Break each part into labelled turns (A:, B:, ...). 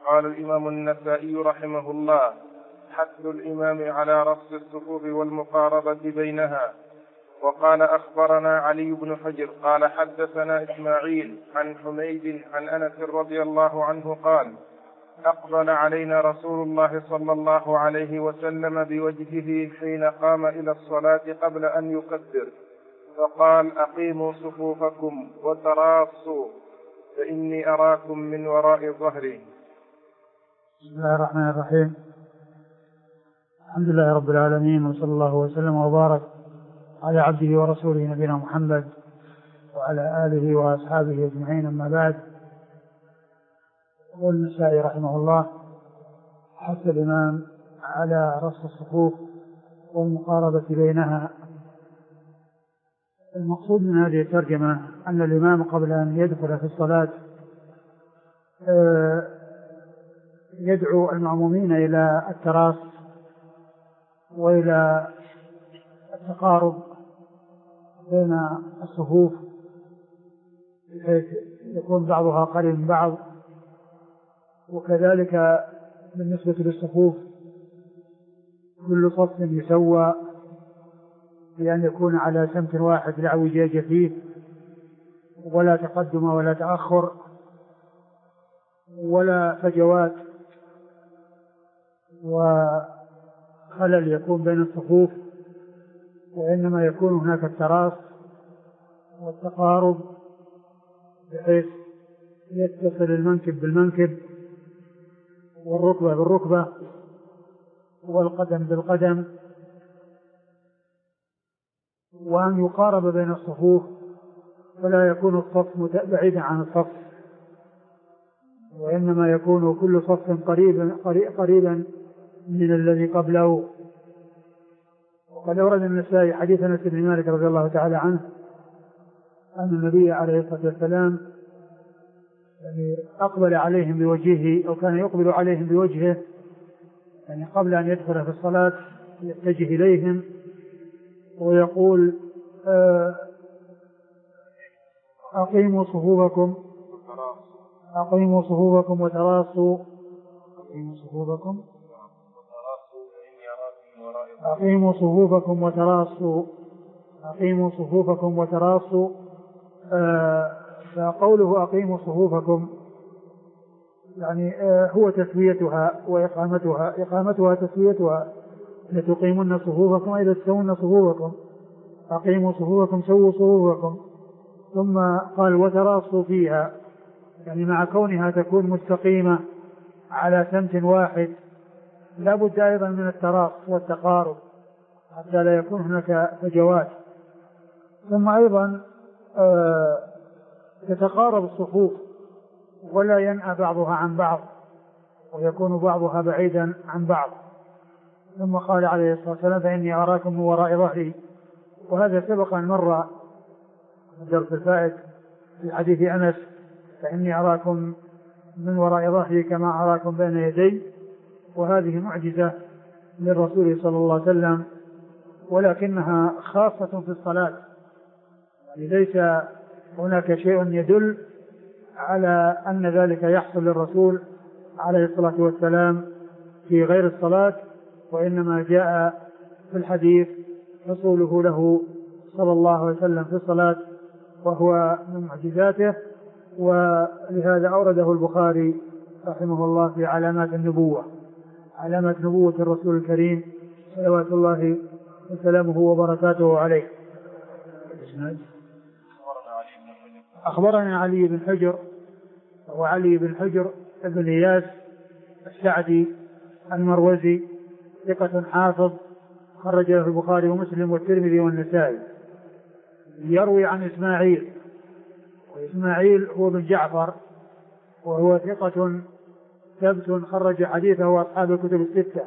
A: قال الإمام النسائي رحمه الله: حث الإمام على رص الصفوف والمقاربة بينها. وقال: أخبرنا علي بن حجر قال: حدثنا إسماعيل عن حميد عن أنس رضي الله عنه قال: أقبل علينا رسول الله صلى الله عليه وسلم بوجهه حين قام إلى الصلاة قبل أن يكبر، فقال: أقيموا صفوفكم وتراصوا فإني أراكم من وراء ظهري.
B: بسم الله الرحمن الرحيم. الحمد لله رب العالمين، وصلى الله وسلم وبارك على عبده ورسوله نبينا محمد وعلى آله وأصحابه أجمعين، أما بعد. يقول النسائي رحمه الله: حث الإمام على رص الصفوف والمقاربة بينها. المقصود من هذه الترجمة أن الإمام قبل أن يدخل في الصلاة يدعو المأمومين إلى التراص وإلى التقارب بين الصفوف، بحيث يكون بعضها قريب من بعض. وكذلك بالنسبة للصفوف كل صف يسوى بأن يكون على سمت واحد لا اعوجاج فيه، ولا تقدم ولا تأخر ولا فجوات وخلل يكون بين الصفوف، وإنما يكون هناك التراص والتقارب بحيث يتصل المنكب بالمنكب والركبة بالركبة والقدم بالقدم، وأن يقارب بين الصفوف فلا يكون الصف بعيدا عن الصف، وإنما يكون كل صف قريبا من الذي قبله. وقد أورد النسائي حديث أنس بن مالك رضي الله تعالى عنه أن النبي عليه الصلاة والسلام أقبل عليهم بوجهه، أو كان يقبل عليهم بوجهه، يعني قبل أن يدخل في الصلاة يتجه إليهم ويقول: أقيموا صفوفكم وتراصوا فقوله أقيموا صفوفكم يعني هو تسويتها وإقامتها تسويتها، لتقيمون صفوفكم أي لتسوون صفوفكم. أقيموا صفوفكم سووا صفوفكم. ثم قال: وتراصوا فيها، يعني مع كونها تكون مستقيمة على سمت واحد لا بد أيضا من التراص والتقارب حتى لا يكون هناك فجوات. ثم أيضا تتقارب الصفوف ولا ينأى بعضها عن بعض ويكون بعضها بعيدا عن بعض. ثم قال عليه الصلاة والسلام: فإني أراكم من وراء ظهري. وهذا سبق أن مر الدرس الفائت في حديث أنس: فإني أراكم من وراء ظهري كما أراكم بين يدي. وهذه معجزة للرسول صلى الله عليه وسلم، ولكنها خاصة في الصلاة، يعني ليس هناك شيء يدل على أن ذلك يحصل للرسول عليه الصلاة والسلام في غير الصلاة، وإنما جاء في الحديث حصوله له صلى الله عليه وسلم في الصلاة، وهو من معجزاته. ولهذا أورده البخاري رحمه الله في علامات النبوة، علامات نبوة الرسول الكريم صلوات الله وسلامه وبركاته عليه. أخبرنا علي بن حجر، وعلي بن حجر بن إياس السعدي المروزي، ثقة حافظ، خرج له البخاري ومسلم والترمذي والنسائي. يروي عن إسماعيل، وإسماعيل هو بن جعفر، وهو ثقة ثبت خرج حديثه أصحاب الكتب الستة.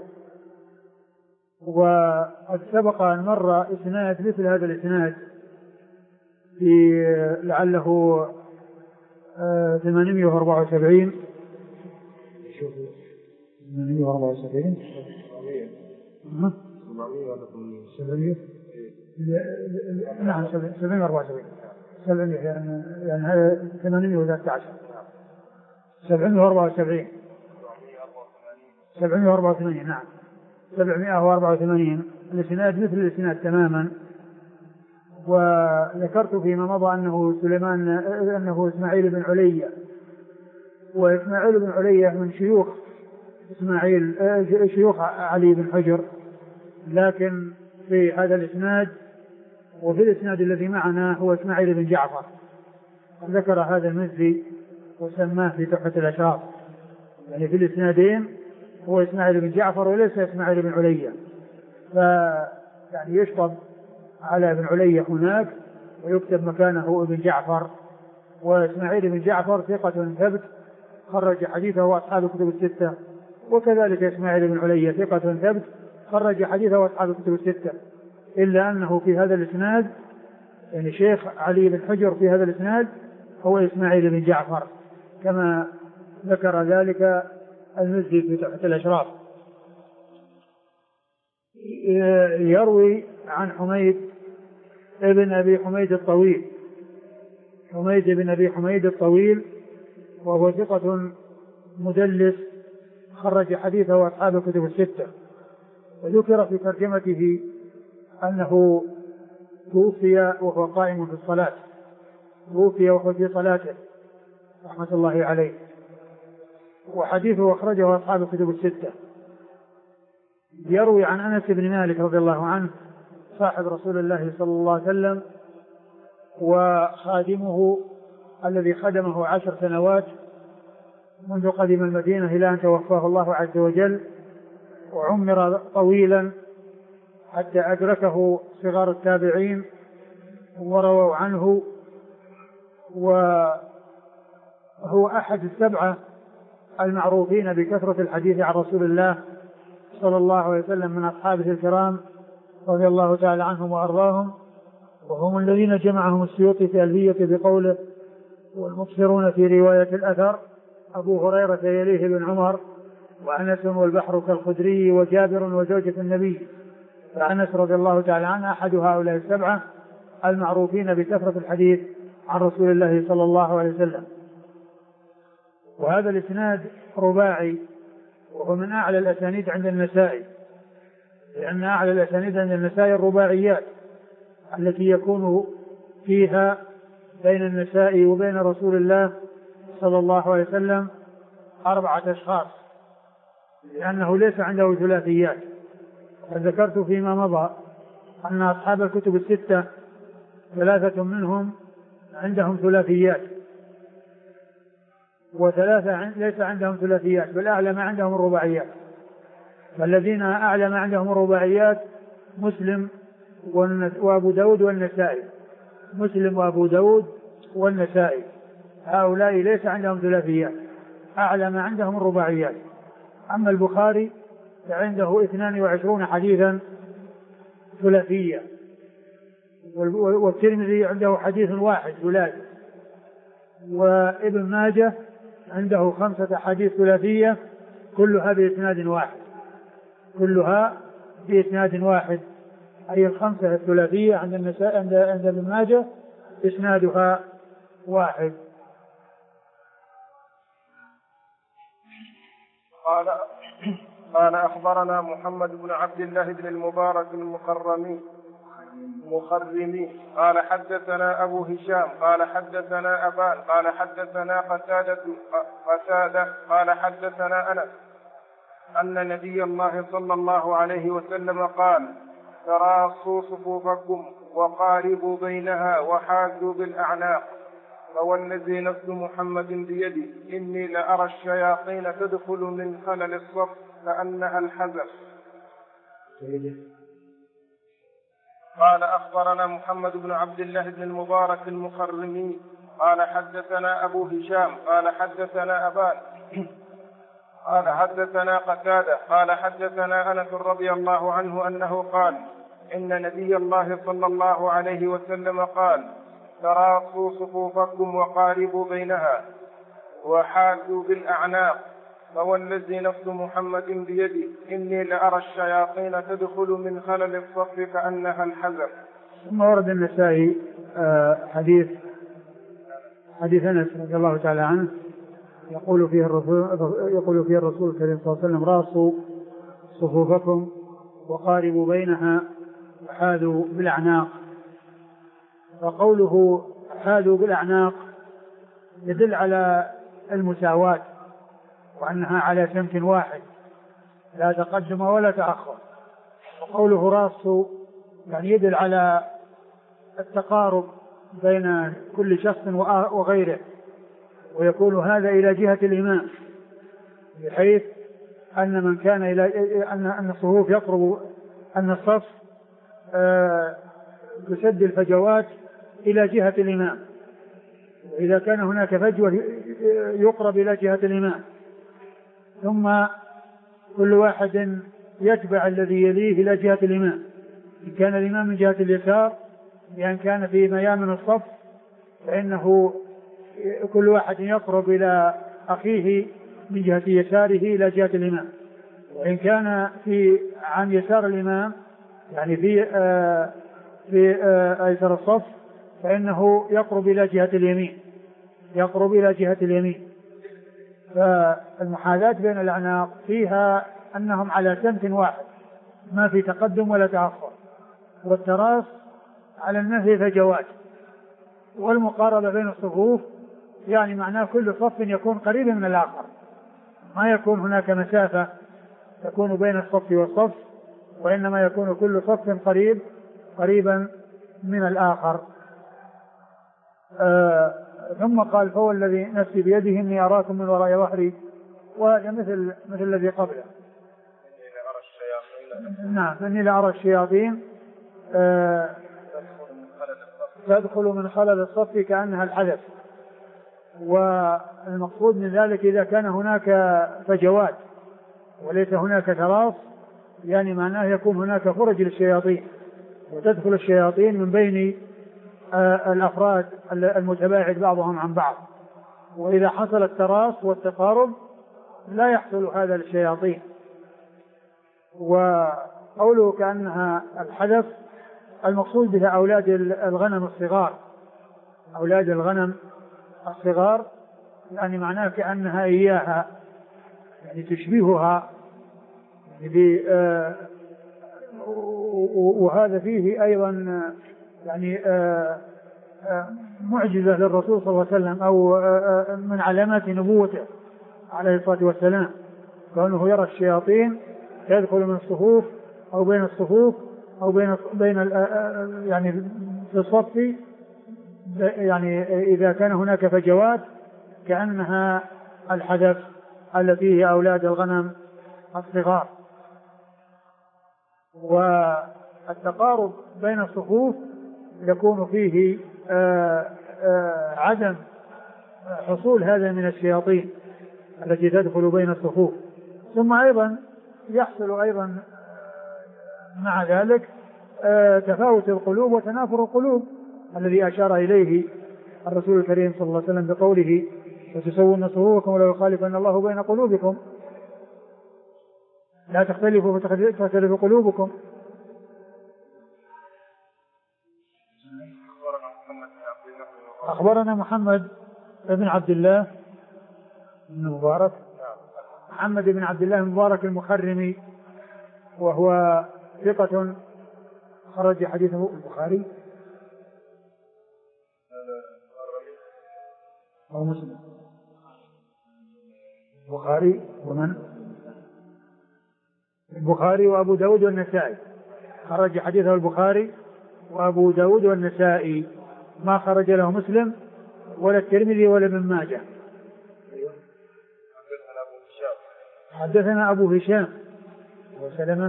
B: وقد سبق أن مر إسناد مثل هذا الإسناد في لعله 874 نعم 774 يعني هذا 813 774 784 نعم 784. الإسناد مثل الإسناد تماما. وذكرت فيما مضى أنه إسماعيل بن علية، وإسماعيل بن علية من شيوخ علي بن حجر، لكن في هذا الإسناد وفي الإسناد الذي معنا هو إسماعيل بن جعفر. ذكر هذا المزي وسماه في تحفة الأشراف، يعني في الإسنادين هو إسماعيل بن جعفر وليس إسماعيل بن علية، يعني يشطب على ابن علية هناك ويكتب مكانه ابن جعفر. وإسماعيل بن جعفر ثقة ثبت خرج حديثه أصحاب الكتب الستة، وكذلك إسماعيل بن علية ثقة ثبت خرج حديثه أصحاب الكتب الستة، إلا أنه في هذا الإسناد يعني شيخ علي بن حجر في هذا الإسناد هو إسماعيل بن جعفر، كما ذكر ذلك المزي في تحفة الأشراف. يروي عن حميد ابن أبي حميد الطويل، حميد بن أبي حميد الطويل، وهو ثقة مدلس خرج حديثه أصحاب الكتب الستة. وذكر في ترجمته أنه توفي وهو قائم في الصلاة، توفي وهو في صلاته رحمة الله عليه، وحديثه أخرجه أصحاب الكتب الستة. يروي عن أنس بن مالك رضي الله عنه صاحب رسول الله صلى الله عليه وسلم وخادمه الذي خدمه 10 سنوات منذ قدم المدينة إلى أن توفاه الله عز وجل، وعمر طويلا حتى أدركه صغار التابعين ورووا عنه، وهو أحد 7 المعروفين بكثرة الحديث عن رسول الله صلى الله عليه وسلم من أصحابه الكرام رضي الله تعالى عنهم وأرضاهم، وهم الذين جمعهم السيوطي في ألفية بقوله: والمبصرون في رواية الأثر أبو هريرة يليه بن عمر وأنس والبحر كالخدري وجابر وزوجة النبي. فأنس رضي الله تعالى عنه أحد هؤلاء 7 المعروفين بكثرة الحديث عن رسول الله صلى الله عليه وسلم. وهذا الإسناد رباعي، وهو من أعلى الأسانيد عند النسائي، لأن أعلى الأسانيد عند النسائي الرباعيات التي يكون فيها بين النسائي وبين رسول الله صلى الله عليه وسلم 4 أشخاص، لأنه ليس عنده ثلاثيات. فذكرت فيما مضى أن أصحاب الكتب الستة 3 منهم عندهم ثلاثيات، و3 ليس عندهم ثلاثيات، بل أعلى ما عندهم الرباعيات. فالذين أعلى ما عندهم الرباعيات مسلم وأبو داود والنسائي، مسلم وأبو داود والنسائي، هؤلاء ليس عندهم ثلاثيات، أعلى ما عندهم الرباعيات. أما البخاري فعنده 22 حديثا ثلاثية، والترمذي عنده حديث واحد ثلاثي، وابن ماجه عنده 5 حديث ثلاثية كلها بإسناد واحد، كلها بإسناد واحد، أي 5 الثلاثية عند النساء عند ابن ماجه إسنادها واحد.
A: قال أخبرنا محمد بن عبد الله بن المبارك المخرمي قال حدثنا أبو هشام قال حدثنا أبان قال حدثنا قتادة قال حدثنا أنس أن نبي الله صلى الله عليه وسلم قال: تراصوا صفوفكم وقاربوا بينها وحاذوا بالأعناق، فوالذي نفس محمد بيده إني لأرى الشياطين تدخل من خلل الصف كأنها الحزر. قال أخبرنا محمد بن عبد الله بن المبارك المخرمي قال حدثنا أبو هشام قال حدثنا أبان قال حدثنا قتادة قال حدثنا أنس رضي الله عنه أنه قال: إن نبي الله صلى الله عليه وسلم قال: تراصوا صفوفكم وقاربوا بينها وحاذوا بالأعناق، فوالذي نفس محمد بيده إني لأرى الشياطين تدخل من خلل الصف كأنها الحزر.
B: ثم ورد النسائي حديث أنس رضي الله تعالى عنه يقول فيه الرسول الكريم صلى الله عليه وسلم: راسوا صفوفكم وقاربوا بينها وحاذوا بالأعناق. فقوله حاذوا بالأعناق يدل على المساواة وأنها على سمت واحد لا تقدم ولا تأخر. وقوله راسوا يعني يدل على التقارب بين كل شخص وغيره، ويكون هذا إلى جهة الإمام، بحيث أن من كان أن الصفوف يقرب، أن الصف يسد الفجوات إلى جهة الإمام، وإذا كان هناك فجوة يقرب إلى جهة الإمام، ثم كل واحد يتبع الذي يليه إلى جهة الإمام، إن كان الإمام من جهة اليسار بأن كان في ميامن الصف فإنه كل واحد يقرب إلى أخيه من جهة يساره إلى جهة الإمام، وإن كان عن يسار الإمام يعني في أيسر الصف فإنه يقرب إلى جهة اليمين. فالمحاذاة بين الأعناق فيها أنهم على سمت واحد ما في تقدم ولا تأخر، والتراص على النفي فجوات، والمقاربة بين الصفوف يعني معناه كل صف يكون قريبا من الآخر، ما يكون هناك مسافة تكون بين الصف والصف، وإنما يكون كل صف قريبا من الآخر. ثم قال: فهو الذي نفسي بيده إني أراكم من وراء ظهري، وهذا مثل الذي قبله. نعم، إني لأرى الشياطين تدخل من خلل الصف كأنها الحدث. والمقصود من ذلك إذا كان هناك فجوات وليس هناك تراص يعني معناه يكون هناك فرج للشياطين، وتدخل الشياطين من بين الأفراد المتباعد بعضهم عن بعض، وإذا حصل التراص والتقارب لا يحصل هذا للشياطين. وقوله كأنها الحدث المقصود بها أولاد الغنم الصغار، يعني معناه كأنها إياها، يعني تشبهها وهذا فيه أيضا يعني معجزة للرسول صلى الله عليه وسلم، أو من علامات نبوته عليه الصلاة والسلام، كونه يرى الشياطين يدخل من الصفوف أو بين الصفوف أو بين يعني في الصف، يعني إذا كان هناك فجوات كأنها الحدث التي هي أولاد الغنم الصغار. والتقارب بين الصفوف يكون فيه عدم حصول هذا من الشياطين التي تدخل بين الصفوف. ثم أيضا يحصل أيضا مع ذلك تفاوت القلوب وتنافر القلوب الذي أشار إليه الرسول الكريم صلى الله عليه وسلم بقوله: وتسوون صفوفكم ولا يخالفن الله بين قلوبكم، لا تختلفوا فتختلف قلوبكم. أخبرنا محمد بن عبد الله بن مبارك، محمد بن عبد الله المبارك المخرمي، وهو ثقة خرج حديثه البخاري ومسلم. البخاري ومن؟ البخاري وأبو داود والنسائي، خرج حديثه البخاري وأبو داود والنسائي، ما خرج له مسلم ولا الترمذي ولا ابن ماجه. حدثنا أبو هشام وسلمة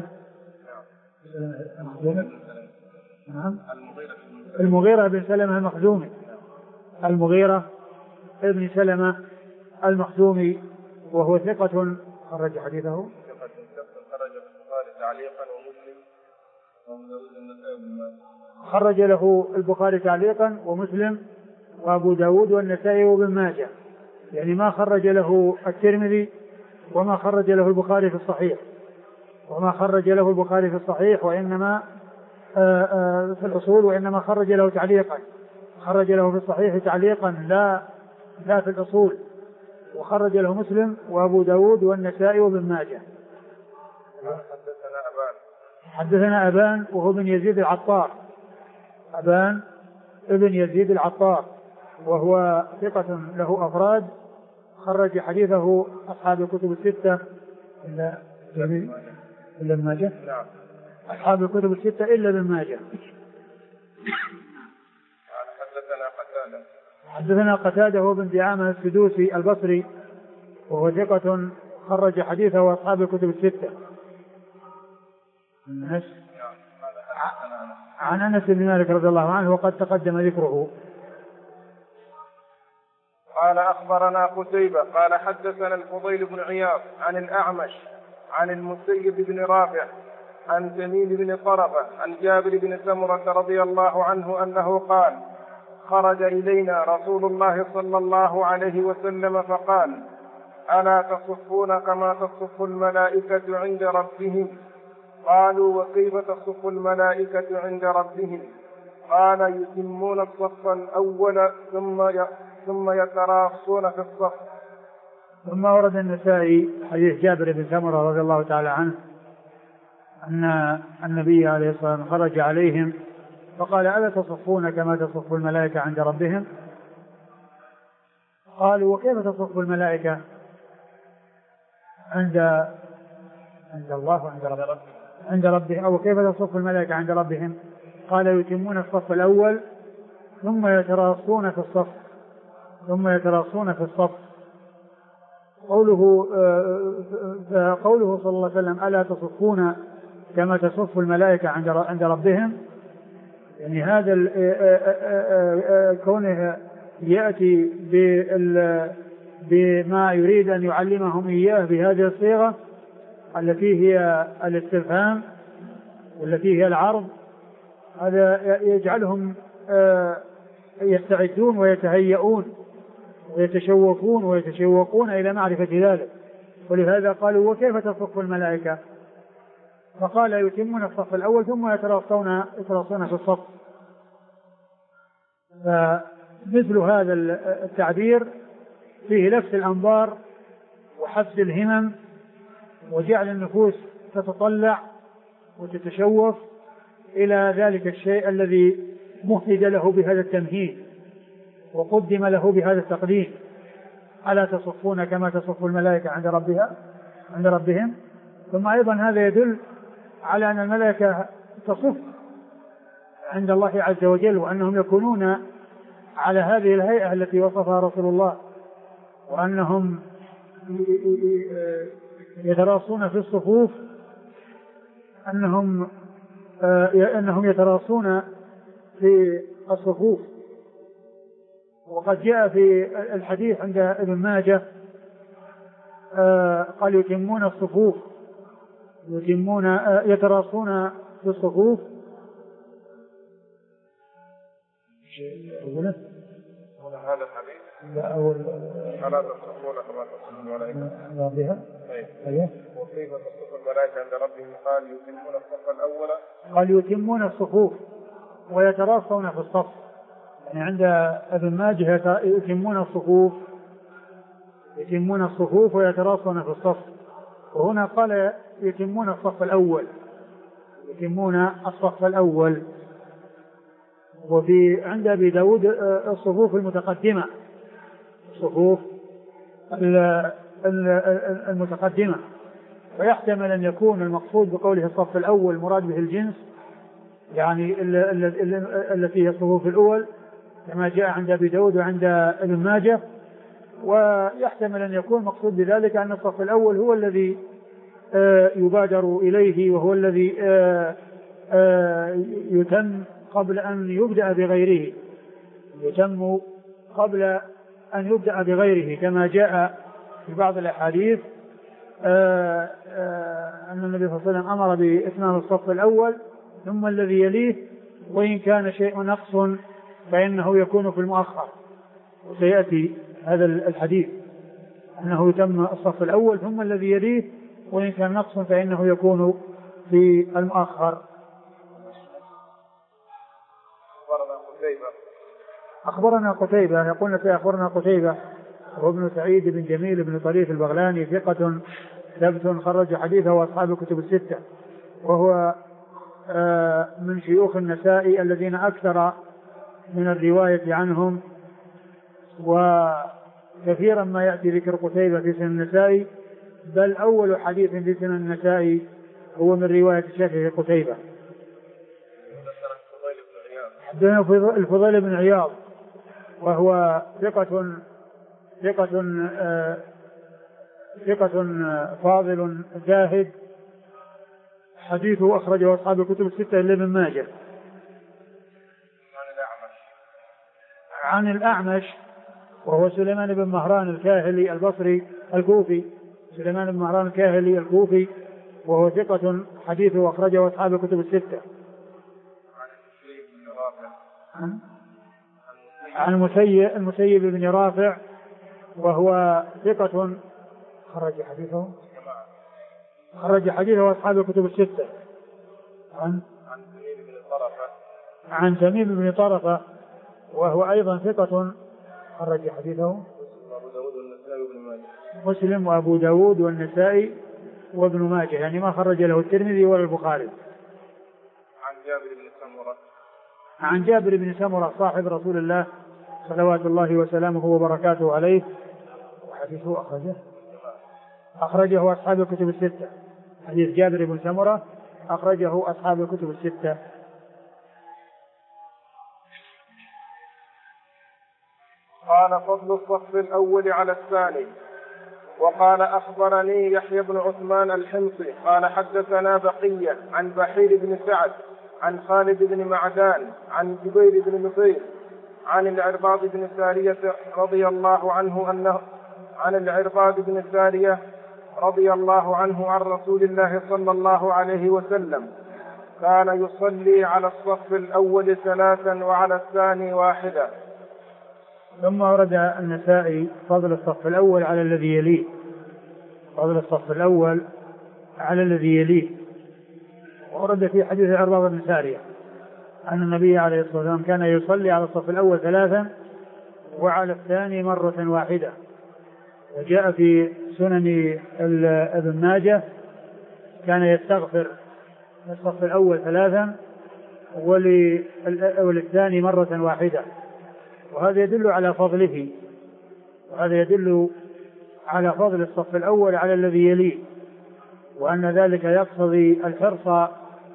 B: المغيرة بن سلمة المخزومي، المغيرة ابن سلمة المخزومي، وهو ثقة خرج حديثه خرج له البخاري تعليقا ومسلم وأبو داود والنسائي وابن ماجه، يعني ما خرج له الترمذي وما خرج له البخاري في الصحيح، وإنما في الأصول، وإنما خرج له تعليقا، خرج له في الصحيح تعليقا لا في الأصول، وخرج له مسلم وأبو داود والنسائي وابن ماجه. حدثنا أبان وهو بن يزيد العطار، أبان ابن يزيد العطار، وهو ثقة له أفراد، خرج حديثه أصحاب الكتب الستة إلا ابن ماجه، أصحاب الكتب الستة إلا ابن ماجه. حدثنا قتادة هو بن دعامة السدوسي البصري، وهو ثقة خرج حديثه أصحاب الكتب الستة. عن أنس بن مالك رضي الله عنه وقد تقدم ذكره.
A: قال أخبرنا قتيبة قال حدثنا الفضيل بن عياض عن الأعمش عن المسيب بن رافع عن تميم بن طرفة عن جابر بن سمرة رضي الله عنه أنه قال خرج إلينا رسول الله صلى الله عليه وسلم فقال ألا تصفون كما تصف الملائكة عند ربهم؟ قالوا وكيف تصف الملائكة عند ربهم؟ قال يتمون الصف الأول ثم يتراصون في الصف.
B: ثم ورد النسائي حديث جابر بن سمرة رضي الله تعالى عنه أن النبي عليه الصلاة والسلام خرج عليهم فقال ألا تصفون كما تصف الملائكة عند ربهم؟ قالوا وكيف تصف الملائكة عند الله وعند ربهم أو كيف تصف الملائكة عند ربهم؟ قال يتمون الصف الأول ثم يتراصون في الصف. قوله صلى الله عليه وسلم ألا تصفون كما تصف الملائكة عند ربهم، يعني هذا كونه يأتي بما يريد أن يعلمهم إياه بهذه الصيغة التي هي الاستفهام والتي هي العرض، هذا يجعلهم يستعدون ويتهيئون ويتشوقون إلى معرفة ذلك. ولهذا قالوا وكيف تصف الملائكة؟ فقال يتمون الصف الأول ثم يتراصون في الصف. فمثل هذا التعبير فيه لفت الأنظار وحفز الهمم وجعل النفوس تتطلع وتتشوف إلى ذلك الشيء الذي مهد له بهذا التمهيد وقدم له بهذا التقديم. ألا تصفون كما تصف الملائكة عند ربهم؟ ثم أيضا هذا يدل على أن الملائكة تصف عند الله عز وجل، وأنهم يكونون على هذه الهيئة التي وصفها رسول الله، وأنهم يتراصون في الصفوف، أنهم يتراصون في الصفوف. وقد جاء في الحديث عند ابن ماجه قال يتمون الصفوف يتراصون في الصفوف.
A: هذا الحديث ألا تصفون كما تصف الملائكة وكيف تصف الملائكة عند ربهم؟ قال يتمون الصف الأول،
B: قال يتمون الصفوف ويتراصون في الصف. يعني عند ابن ماجه يتمون الصفوف ويتراصون في الصف، وهنا قال يتمون الصف الأول. وفي عند أبي داود الصفوف المتقدمة، ويحتمل أن يكون المقصود بقوله الصف الأول مراد به الجنس، يعني التي هي الصفوف الأول كما جاء عند أبي داود وعند ابن ماجه. ويحتمل أن يكون مقصود بذلك أن الصف الأول هو الذي يبادر إليه، وهو الذي يتم قبل أن يبدأ بغيره، كما جاء في بعض الأحاديث أن النبي صلى الله عليه وسلم أمر بإتمام الصف الأول ثم الذي يليه، وإن كان شيء نقص فإنه يكون في المؤخر. وسيأتي هذا الحديث أنه يتم الصف الأول ثم الذي يليه، وإن كان نقص فإنه يكون في المؤخر. أخبرنا قتيبة يقول لك أخبرنا قتيبة وابن سعيد بن جميل بن طريف البغلاني ثقة ثبت خرج حديثه وأصحاب الكتب الستة، وهو من شيوخ النسائي الذين أكثر من الرواية عنهم، وكثيرا ما يأتي ذكر قتيبة في سنن النسائي، بل أول حديث في سنن النسائي هو من رواية الشافعي قتيبة. حدثنا الفضيل بن عياض وهو ثقة فاضل زاهد، حديثه أخرجه أصحاب الكتب الستة إلا ابن ماجه. عن الأعمش وهو سليمان بن مهران الكاهلي البصري الكوفي، سليمان بن مهران الكاهلي الكوفي، وهو ثقة حديثه أخرجه أصحاب الكتب الستة. عن المسيب بن رافع وهو ثقة خرج حديثه أصحاب الكتب الستة. عن تميم بن طرفة وهو أيضا ثقة خرج حديثه مسلم وأبو داود والنسائي وابن ماجه، يعني ما خرج له الترمذي ولا البخاري. عن جابر بن سمرة صاحب رسول الله صلوات الله وسلامه وبركاته عليه، وحديثه أخرجه أصحاب الكتب الستة. حديث جابر بن سمرة أخرجه أصحاب الكتب الستة.
A: قال فضل الصف الأول على الثاني. وقال أخبرني يحيى بن عثمان الحمصي قال حدثنا بقية عن بحير بن سعد عن خالد بن معدان عن جبير بن نفير عن العرباض بن سارية رضي الله عنه عن رسول الله صلى الله عليه وسلم كان يصلي على الصف الأول 3 وعلى الثاني 1.
B: ثم ورد النسائي فضل الصف الأول على الذي يليه، فضل الصف الأول على الذي يليه. ورد في حديث العرباض بن سارية أن النبي عليه الصلاة والسلام كان يصلي على الصف الأول 3 وعلى الثاني 1. وجاء في سنن ابن ماجه كان يستغفر الصف الأول 3 وللثاني 1. وهذا يدل على فضله، وهذا يدل على فضل الصف الأول على الذي يليه، وأن ذلك يقتضي الحرص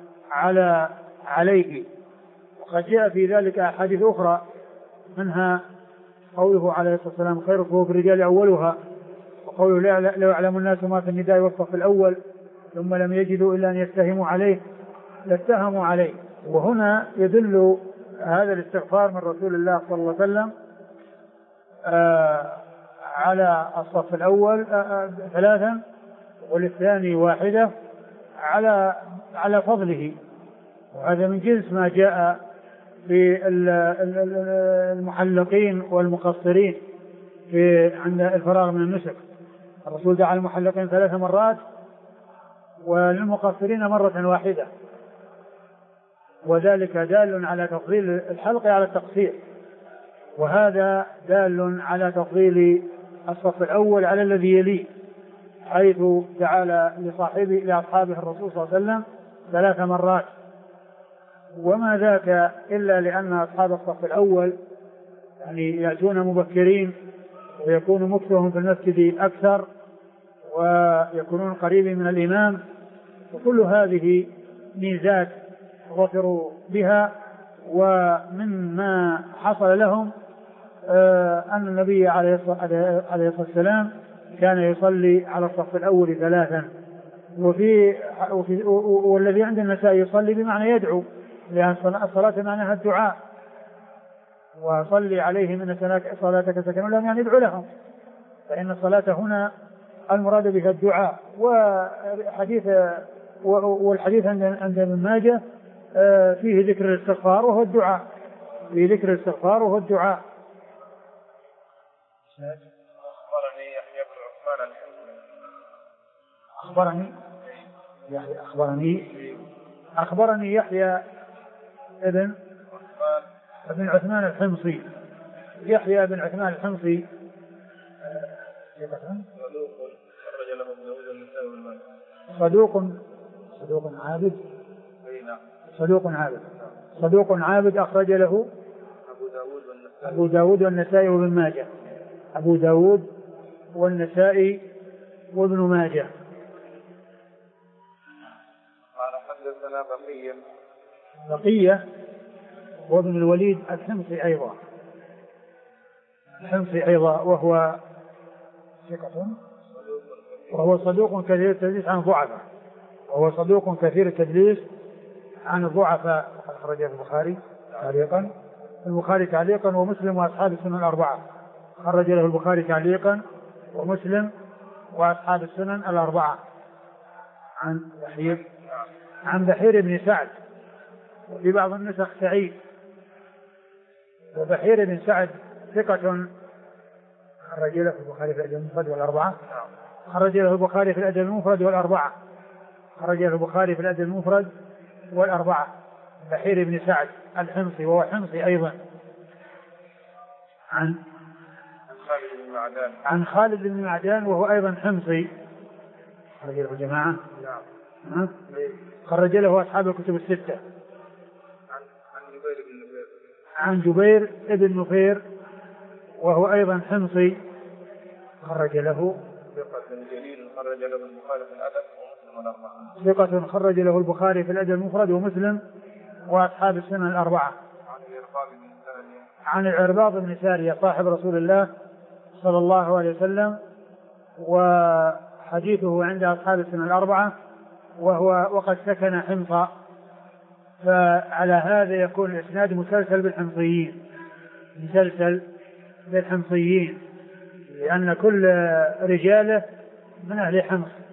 B: عليه. وقد جاء في ذلك أحاديث أخرى، منها قوله عليه الصلاة والسلام خير صفوف الرجال أولها، وقوله لو يعلم الناس ما في النداء والصف الأول ثم لم يجدوا إلا أن يستهموا عليه لاستهموا عليه. وهنا يدل هذا الاستغفار من رسول الله صلى الله عليه وسلم على الصف الأول 3 وللثاني 1 على فضله. وهذا من جنس ما جاء في المحلقين والمقصرين عند الفراغ من النسك. الرسول دعا المحلقين 3 مرات وللمقصرين 1، وذلك دال على تفضيل الحلق على التقصير، وهذا دال على تفضيل الصف الأول على الذي يليه، حيث تعالى لأصحابه الرسول صلى الله عليه وسلم 3 مرات. وما ذاك إلا لأن أصحاب الصف الأول يعني يأتون مبكرين ويكون مكثهم في المسجد أكثر ويكونون قريبين من الإمام، وكل هذه ميزات ظفروا بها. ومما حصل لهم أن النبي عليه الصلاة والسلام كان يصلي على الصف الأول 3 والذي عند النساء يصلي بمعنى يدعو، لأن الصلاة معناها الدعاء، وصلي عليهم إن صلاتك سكن لهم يعني ادعو لهم، فإن الصلاة هنا المراد بها الدعاء. والحديث عند ابن ماجه فيه ذكر الاستغفار وهو الدعاء، فيه ذكر الاستغفار وهو الدعاء. أخبرني يحيى بن عثمان الحمصي. يحيى بن عثمان الحمصي
A: خرج له أبو داود والنسائي والماجه.
B: صدوق عابد أخرج له أبو داود والنسائي وابن ماجه. أبو داود والنسائي وابن ماجه.
A: قال حدثنا
B: بقية وابن الوليد الحمصي أيضا وهو صدوق كثير التدليس عن الضعفاء. أخرجه البخاري تعليقا ومسلم وأصحاب السنن الأربعة. خرج له البخاري تعليقا ومسلم وأصحاب السنن الأربعة. عن بحير بن سعد، وفي بعض النسخ سعيد. وبحير بن سعد ثقة خرج له البخاري في الأدب المفرد والأربعة. بحير بن سعد الحمصي وهو حمصي أيضا. عن خالد بن معدان وهو أيضا حمصي. خرج له الجماعة. خرج له أصحاب الكتب الستة. عن جبير بن نفير وهو أيضا حمصي. خرج له ثقة خرج له البخاري في الأدب المفرد ومسلم وأصحاب السنن الأربعة. عن العرباض بن سارية صاحب رسول الله صلى الله عليه وسلم، وحديثه عند أصحاب السنن الأربعة، وقد سكن حمصا، فعلى هذا يكون الإسناد مسلسل بالحمصيين، لأن كل رجاله من أهل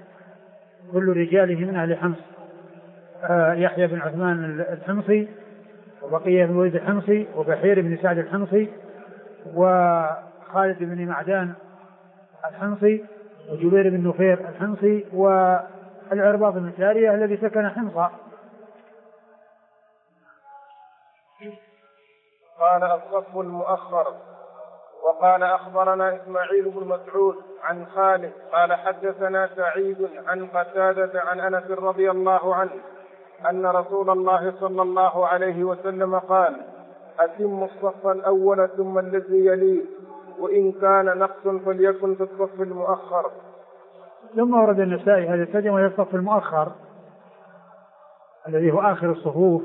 B: حمص. يحيى بن عثمان الحمصي، وبقية بن وليد الحمصي، وبحير بن سعد الحمصي، وخالد بن معدان الحمصي، وجبير بن نفير الحمصي، والعرباض بن سارية الذي سكن حمصا.
A: قال الصف المؤخر. وقال أخبرنا إسماعيل بن مسعود عن خالد قال حدثنا سعيد عن قتادة عن أنس رضي الله عنه أن رسول الله صلى الله عليه وسلم قال: أتم الصف الأول ثم الذي يليه، وإن كان نقص فليكن في الصف المؤخر.
B: ثم ورد النسائي هذا الترجمة وهي الصف المؤخر الذي هو آخر الصفوف،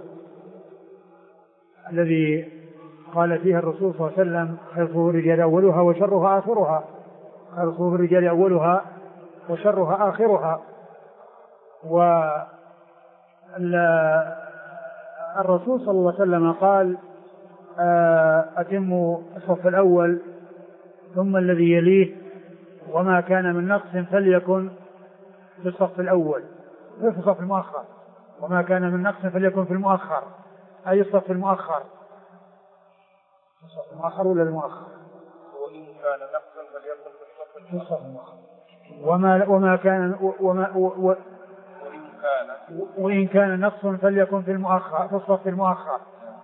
B: الذي قال فيها الرسول صلى الله عليه وسلم: خير صفوف الرجال أولها وشرها آخرها. خير صفوف الرجال أولها وشرها آخرها. والرسول صلى الله عليه وسلم قال: أتموا الصف الأول ثم الذي يليه، وما كان من نقص فليكن في الصف الأول، في الصف المؤخر. وما كان من نقص فليكن في المؤخر، أي الصف المؤخر. الصف المؤخر ولا المؤخر؟
A: وإن كان نقصا فليكن في الصف المؤخر.
B: وإن كان نقص فليكن في المؤخر، في الصف المؤخر.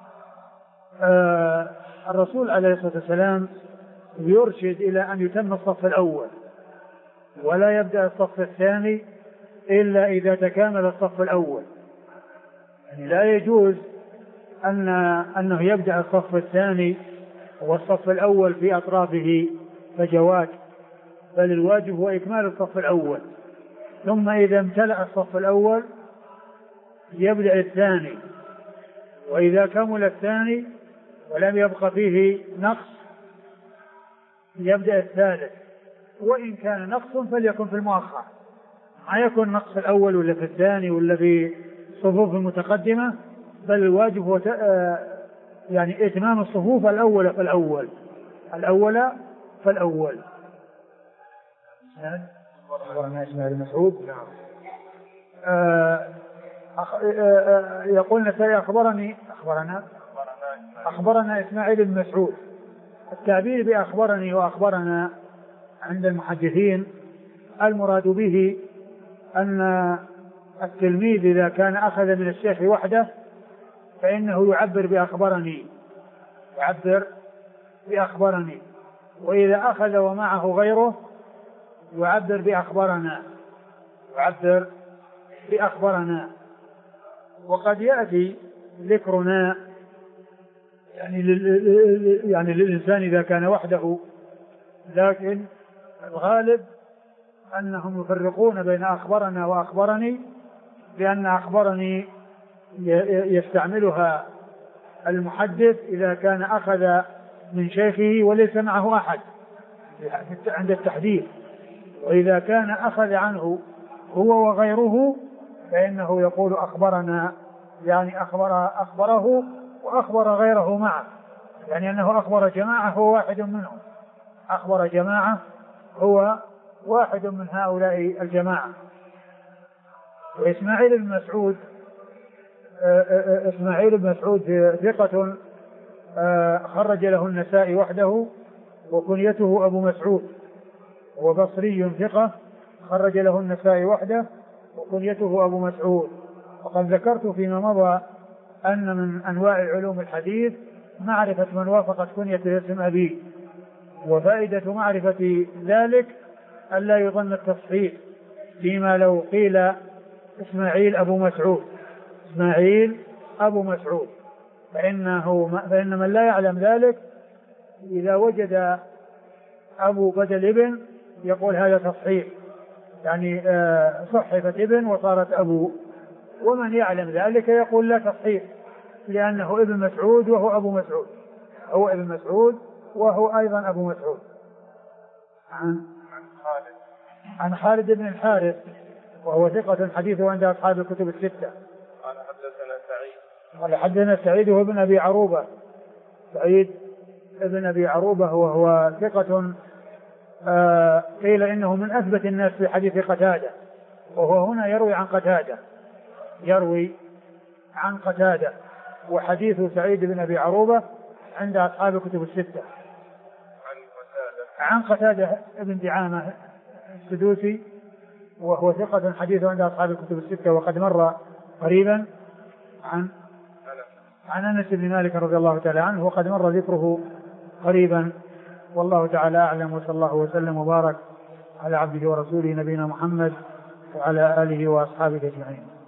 B: الرسول عليه الصلاة والسلام يرشد إلى أن يتم الصف الأول، ولا يبدأ الصف الثاني إلا إذا تكامل الصف الأول. يعني لا يجوز أنه يبدأ الصف الثاني والصف الأول في أطرافه فجوات، بل الواجب هو إكمال الصف الأول، ثم إذا امتلأ الصف الأول يبدأ الثاني، وإذا كمل الثاني ولم يبق فيه نقص يبدأ الثالث، وإن كان نقص فليكن في المؤخر. ما يكون نقص الأول ولا في الثاني ولا في الصفوف المتقدمة، بل الواجب هو يعني إتمام الصفوف الأول فالأول. أخبرنا إسماعيل بن مسعود. يقول النسائي أخبرنا إسماعيل بن مسعود. التعبير بأخبرني وأخبرنا عند المحدثين المراد به أن التلميذ إذا كان أخذ من الشيخ وحده فإنه يعبر بأخبرني، وإذا أخذ ومعه غيره يعبر بأخبرنا، وقد يأتي ذكرنا يعني للإنسان إذا كان وحده، لكن الغالب أنهم يفرقون بين أخبرنا وأخبرني، لأن أخبرني يستعملها المحدث إذا كان أخذ من شيخه وليس معه أحد عند التحديث، وإذا كان أخذ عنه هو وغيره فإنه يقول أخبرنا، يعني أخبره وأخبر غيره معه، يعني أنه أخبر جماعة هو واحد منهم، أخبر جماعة هو واحد من هؤلاء الجماعة. وإسماعيل بن مسعود ثقة خرج له النسائي وحده، وكنيته أبو مسعود، وبصري ثقة خرج له النسائي وحده، وكنيته أبو مسعود. وقد ذكرت فيما مضى أن من أنواع علوم الحديث معرفة من وافقت كنية اسم أبيه، وفائدة معرفة ذلك ألا يظن التصحيح فيما لو قيل إسماعيل أبو مسعود، فإن من لا يعلم ذلك إذا وجد أبو بدل ابن يقول هذا تصحيح، يعني صحفت ابن وصارت أبو، ومن يعلم ذلك يقول لا تصحيح، لأنه ابن مسعود وهو أبو مسعود، هو ابن مسعود وهو أيضا أبو مسعود. عن خالد بن الحارث وهو ثقة حديثه عند أصحاب الكتب الستة. قال حدثنا سعيد وهو ابن أبي عروبة، سعيد ابن أبي عروبة وهو ثقة قيل إنه من أثبت الناس في حديث قتادة، وهو هنا يروي عن قتادة، وحديث سعيد بن أبي عروبة عند أصحاب الكتب الستة. عن قتادة ابن دعامة السدوسي وهو ثقة حديثه عند أصحاب الكتب الستة، وقد مر قريبا عن أنس بن مالك رضي الله تعالى عنه، وقد مر ذكره قريبا. والله تعالى أعلم، وصلى الله وسلم وبارك على عبده ورسوله نبينا محمد وعلى آله وأصحابه أجمعين.